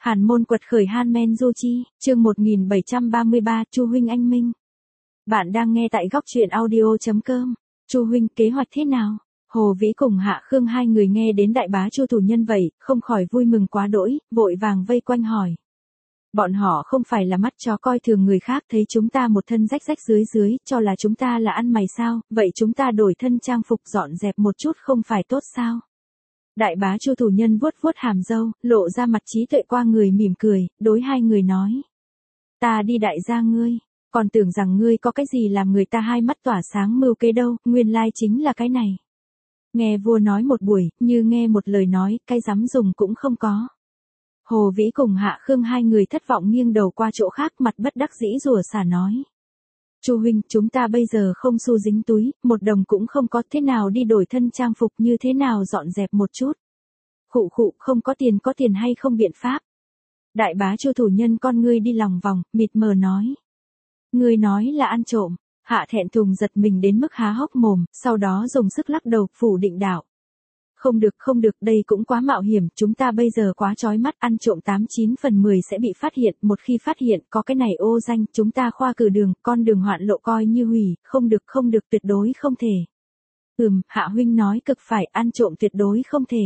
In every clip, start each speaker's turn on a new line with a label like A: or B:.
A: Hàn môn quật khởi Han Du Chi, chương 1733, Chu huynh anh minh. Bạn đang nghe tại góc truyện audio.com. Chu huynh, kế hoạch thế nào? Hồ Vĩ cùng Hạ Khương hai người nghe đến đại bá Chu thủ nhân vậy, không khỏi vui mừng quá đỗi, vội vàng vây quanh hỏi. Bọn họ không phải là mắt chó coi thường người khác, thấy chúng ta một thân rách rách dưới dưới, cho là chúng ta là ăn mày sao, vậy chúng ta đổi thân trang phục dọn dẹp một chút không phải tốt sao? Đại bá Chu thủ nhân vuốt vuốt hàm râu, lộ ra mặt trí tuệ qua người mỉm cười, đối hai người nói. Ta đi đại gia ngươi, còn tưởng rằng ngươi có cái gì làm người ta hai mắt tỏa sáng mưu kế đâu, nguyên lai chính là cái này. Nghe vua nói một buổi, như nghe một lời nói, cái dám dùng cũng không có. Hồ Vĩ cùng Hạ Khương hai người thất vọng nghiêng đầu qua chỗ khác, mặt bất đắc dĩ rủa xả nói. Chu huynh, chúng ta bây giờ không xu dính túi, một đồng cũng không có, thế nào đi đổi thân trang phục, như thế nào dọn dẹp một chút. Khụ khụ, không có tiền hay không biện pháp. Đại bá Chu thủ nhân con ngươi đi lòng vòng, mịt mờ nói. Ngươi nói là ăn trộm. Hạ thẹn thùng giật mình đến mức há hốc mồm, sau đó dùng sức lắc đầu, phủ định đạo. Không được, đây cũng quá mạo hiểm, chúng ta bây giờ quá chói mắt, ăn trộm 89 phần 10 sẽ bị phát hiện, một khi phát hiện, có cái này ô danh, chúng ta khoa cử đường, con đường hoạn lộ coi như hủy, không được, tuyệt đối không thể. Hạ huynh nói cực phải, ăn trộm tuyệt đối không thể.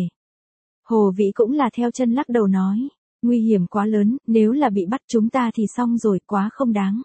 A: Hồ Vĩ cũng là theo chân lắc đầu nói, nguy hiểm quá lớn, nếu là bị bắt chúng ta thì xong rồi, quá không đáng.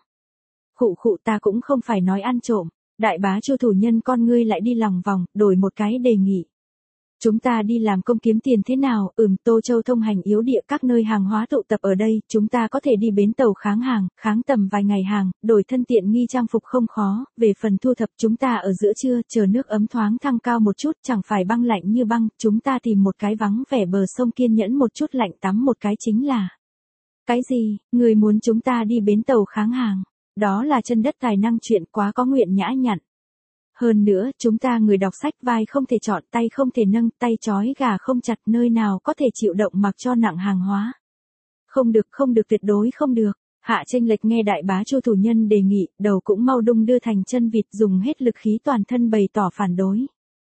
A: Khụ ta cũng không phải nói ăn trộm, đại bá Chu thủ nhân con ngươi lại đi lòng vòng, đổi một cái đề nghị. Chúng ta đi làm công kiếm tiền thế nào, Tô Châu thông hành yếu địa các nơi hàng hóa tụ tập ở đây, chúng ta có thể đi bến tàu kháng hàng, kháng tầm vài ngày hàng, đổi thân tiện nghi trang phục không khó, về phần thu thập chúng ta ở giữa trưa, chờ nước ấm thoáng thăng cao một chút, chẳng phải băng lạnh như băng, chúng ta tìm một cái vắng vẻ bờ sông kiên nhẫn một chút lạnh tắm một cái chính là. Cái gì, người muốn chúng ta đi bến tàu kháng hàng, đó là chân đất tài năng chuyện quá có nguyện nhã nhặn. Hơn nữa, chúng ta người đọc sách vai không thể chọn, tay không thể nâng, tay trói gà không chặt, nơi nào có thể chịu động mặc cho nặng hàng hóa. Không được, tuyệt đối không được. Hạ chênh lệch nghe đại bá Chu thủ nhân đề nghị, đầu cũng mau đung đưa thành chân vịt, dùng hết lực khí toàn thân bày tỏ phản đối.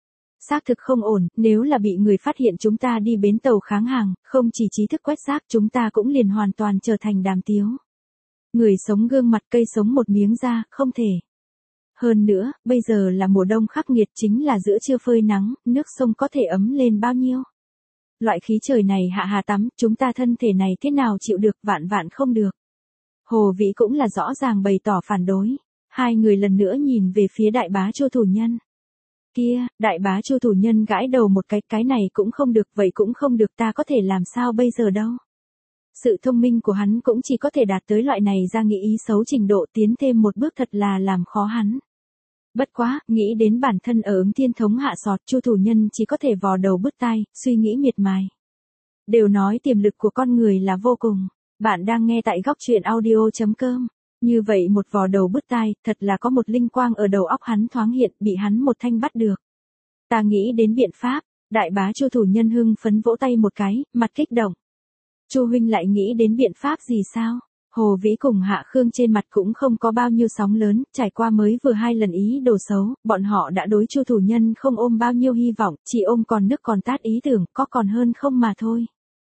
A: Xác thực không ổn, nếu là bị người phát hiện chúng ta đi bến tàu kháng hàng, không chỉ trí thức quét rác, chúng ta cũng liền hoàn toàn trở thành đàm tiếu. Người sống gương mặt, cây sống một miếng da, không thể. Hơn nữa, bây giờ là mùa đông khắc nghiệt, chính là giữa trưa phơi nắng, nước sông có thể ấm lên bao nhiêu. Loại khí trời này hạ tắm, chúng ta thân thể này thế nào chịu được, vạn không được. Hồ Vĩ cũng là rõ ràng bày tỏ phản đối. Hai người lần nữa nhìn về phía đại bá Chu thủ nhân. Kia, đại bá Chu thủ nhân gãi đầu một cái này cũng không được, vậy cũng không được, ta có thể làm sao bây giờ đâu. Sự thông minh của hắn cũng chỉ có thể đạt tới loại này ra nghĩ ý xấu trình độ, tiến thêm một bước thật là làm khó hắn. Bất quá, nghĩ đến bản thân ở ứng thiên thống hạ sọt, Chu thủ nhân chỉ có thể vò đầu bứt tai, suy nghĩ miệt mài. Đều nói tiềm lực của con người là vô cùng. Bạn đang nghe tại góc truyện audio.com. Như vậy một vò đầu bứt tai, thật là có một linh quang ở đầu óc hắn thoáng hiện, bị hắn một thanh bắt được. Ta nghĩ đến biện pháp, đại bá Chu thủ nhân hưng phấn vỗ tay một cái, mặt kích động. Chu huynh lại nghĩ đến biện pháp gì sao? Hồ Vĩ cùng Hạ Khương trên mặt cũng không có bao nhiêu sóng lớn, trải qua mới vừa hai lần ý đồ xấu, bọn họ đã đối Chu thủ nhân không ôm bao nhiêu hy vọng, chỉ ôm còn nước còn tát ý tưởng, có còn hơn không mà thôi.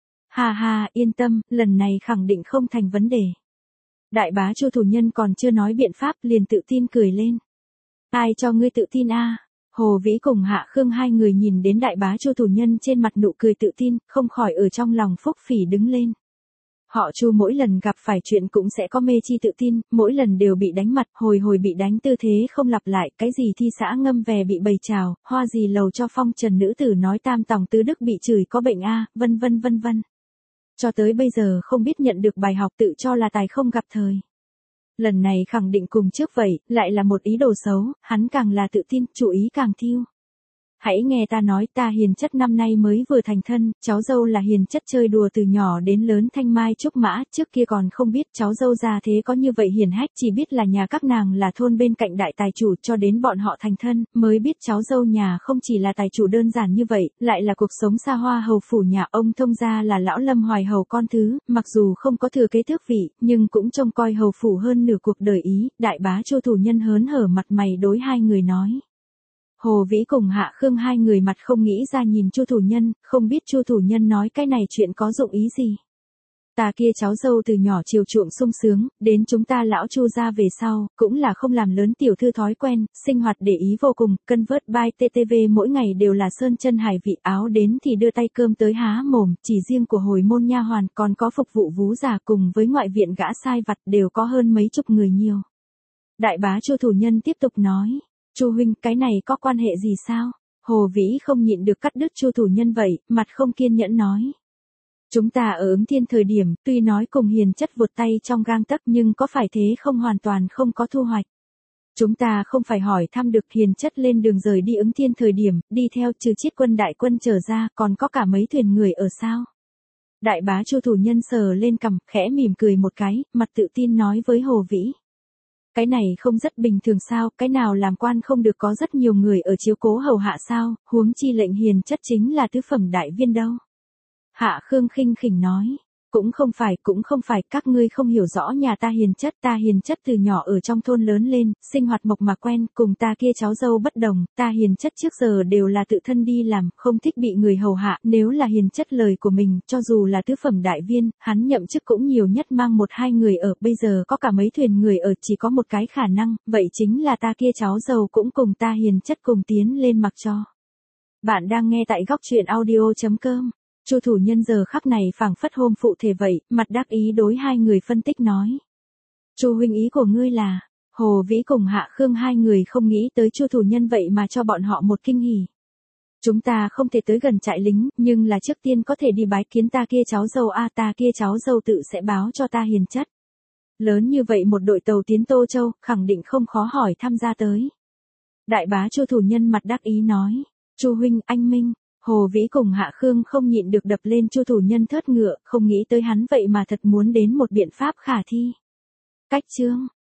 A: Ha, yên tâm, lần này khẳng định không thành vấn đề. Đại bá Chu thủ nhân còn chưa nói biện pháp liền tự tin cười lên. Ai cho ngươi tự tin a? Hồ Vĩ cùng Hạ Khương hai người nhìn đến đại bá Chu thủ nhân trên mặt nụ cười tự tin, không khỏi ở trong lòng phúc phỉ đứng lên. Họ Chu mỗi lần gặp phải chuyện cũng sẽ có mê chi tự tin, mỗi lần đều bị đánh mặt, hồi bị đánh tư thế không lặp lại, cái gì thi xã ngâm về bị bầy trào, hoa gì lầu cho phong trần nữ tử nói tam tòng tứ đức bị chửi có bệnh a, vân vân. Cho tới bây giờ không biết nhận được bài học, tự cho là tài không gặp thời. Lần này khẳng định cùng trước vậy, lại là một ý đồ xấu, hắn càng là tự tin, chủ ý càng thiêu. Hãy nghe ta nói, ta Hiền Chất năm nay mới vừa thành thân, cháu dâu là Hiền Chất chơi đùa từ nhỏ đến lớn thanh mai trúc mã, trước kia còn không biết cháu dâu già thế có như vậy hiền hách, chỉ biết là nhà các nàng là thôn bên cạnh đại tài chủ, cho đến bọn họ thành thân, mới biết cháu dâu nhà không chỉ là tài chủ đơn giản như vậy, lại là cuộc sống xa hoa hầu phủ nhà ông thông gia là lão Lâm Hoài hầu con thứ, mặc dù không có thừa kế tước vị, nhưng cũng trông coi hầu phủ hơn nửa cuộc đời ý, đại bá Chu thủ nhân hớn hở mặt mày đối hai người nói. Hồ Vĩ cùng Hạ Khương hai người mặt không nghĩ ra nhìn Chu thủ nhân, không biết Chu thủ nhân nói cái này chuyện có dụng ý gì. Ta kia cháu dâu từ nhỏ chiều chuộng sung sướng, đến chúng ta lão Chu gia về sau, cũng là không làm lớn tiểu thư thói quen, sinh hoạt để ý vô cùng, cân vớt by TTV mỗi ngày đều là sơn chân hải vị, áo đến thì đưa tay cơm tới há mồm, chỉ riêng của hồi môn nha hoàn còn có phục vụ vú già cùng với ngoại viện gã sai vặt đều có hơn mấy chục người nhiều. Đại bá Chu thủ nhân tiếp tục nói, Chu huynh, cái này có quan hệ gì sao? Hồ Vĩ không nhịn được cắt đứt Chu thủ nhân vậy, mặt không kiên nhẫn nói. Chúng ta ở Ứng Thiên thời điểm, tuy nói cùng Hiền Chất vụt tay trong gang tấc nhưng có phải thế không hoàn toàn không có thu hoạch. Chúng ta không phải hỏi thăm được Hiền Chất lên đường rời đi Ứng Thiên thời điểm, đi theo trừ chiết quân đại quân trở ra, còn có cả mấy thuyền người ở sao? Đại bá Chu thủ nhân sờ lên cằm, khẽ mỉm cười một cái, mặt tự tin nói với Hồ Vĩ. Cái này không rất bình thường sao, cái nào làm quan không được có rất nhiều người ở chiếu cố hầu hạ sao, huống chi lệnh Hiền Chất chính là tứ phẩm đại viên đâu. Hạ Khương khinh khỉnh nói, cũng không phải, các ngươi không hiểu rõ nhà ta Hiền Chất từ nhỏ ở trong thôn lớn lên, sinh hoạt mộc mạc quen, cùng ta kia cháu dâu bất đồng, ta Hiền Chất trước giờ đều là tự thân đi làm, không thích bị người hầu hạ, nếu là Hiền Chất lời của mình, cho dù là tứ phẩm đại viên, hắn nhậm chức cũng nhiều nhất mang 1-2 người ở, bây giờ có cả mấy thuyền người ở, chỉ có một cái khả năng, vậy chính là ta kia cháu dâu cũng cùng ta Hiền Chất cùng tiến lên mặc cho. Bạn đang nghe tại góc truyện audio.com. Chu thủ nhân giờ khắc này phảng phất hôm phụ thể vậy, mặt đắc ý đối hai người phân tích nói. Chu huynh, ý của ngươi là, Hồ Vĩ cùng Hạ Khương hai người không nghĩ tới Chu thủ nhân vậy mà cho bọn họ một kinh hỉ. Chúng ta không thể tới gần trại lính, nhưng là trước tiên có thể đi bái kiến ta kia cháu dâu ta kia cháu dâu tự sẽ báo cho ta Hiền Chất. Lớn như vậy một đội tàu tiến Tô Châu, khẳng định không khó hỏi tham gia tới. Đại bá Chu thủ nhân mặt đắc ý nói, Chu huynh, anh minh. Hồ Vĩ cùng Hạ Khương không nhịn được đập lên Chu thủ nhân thớt ngựa, không nghĩ tới hắn vậy mà thật muốn đến một biện pháp khả thi. Cách chương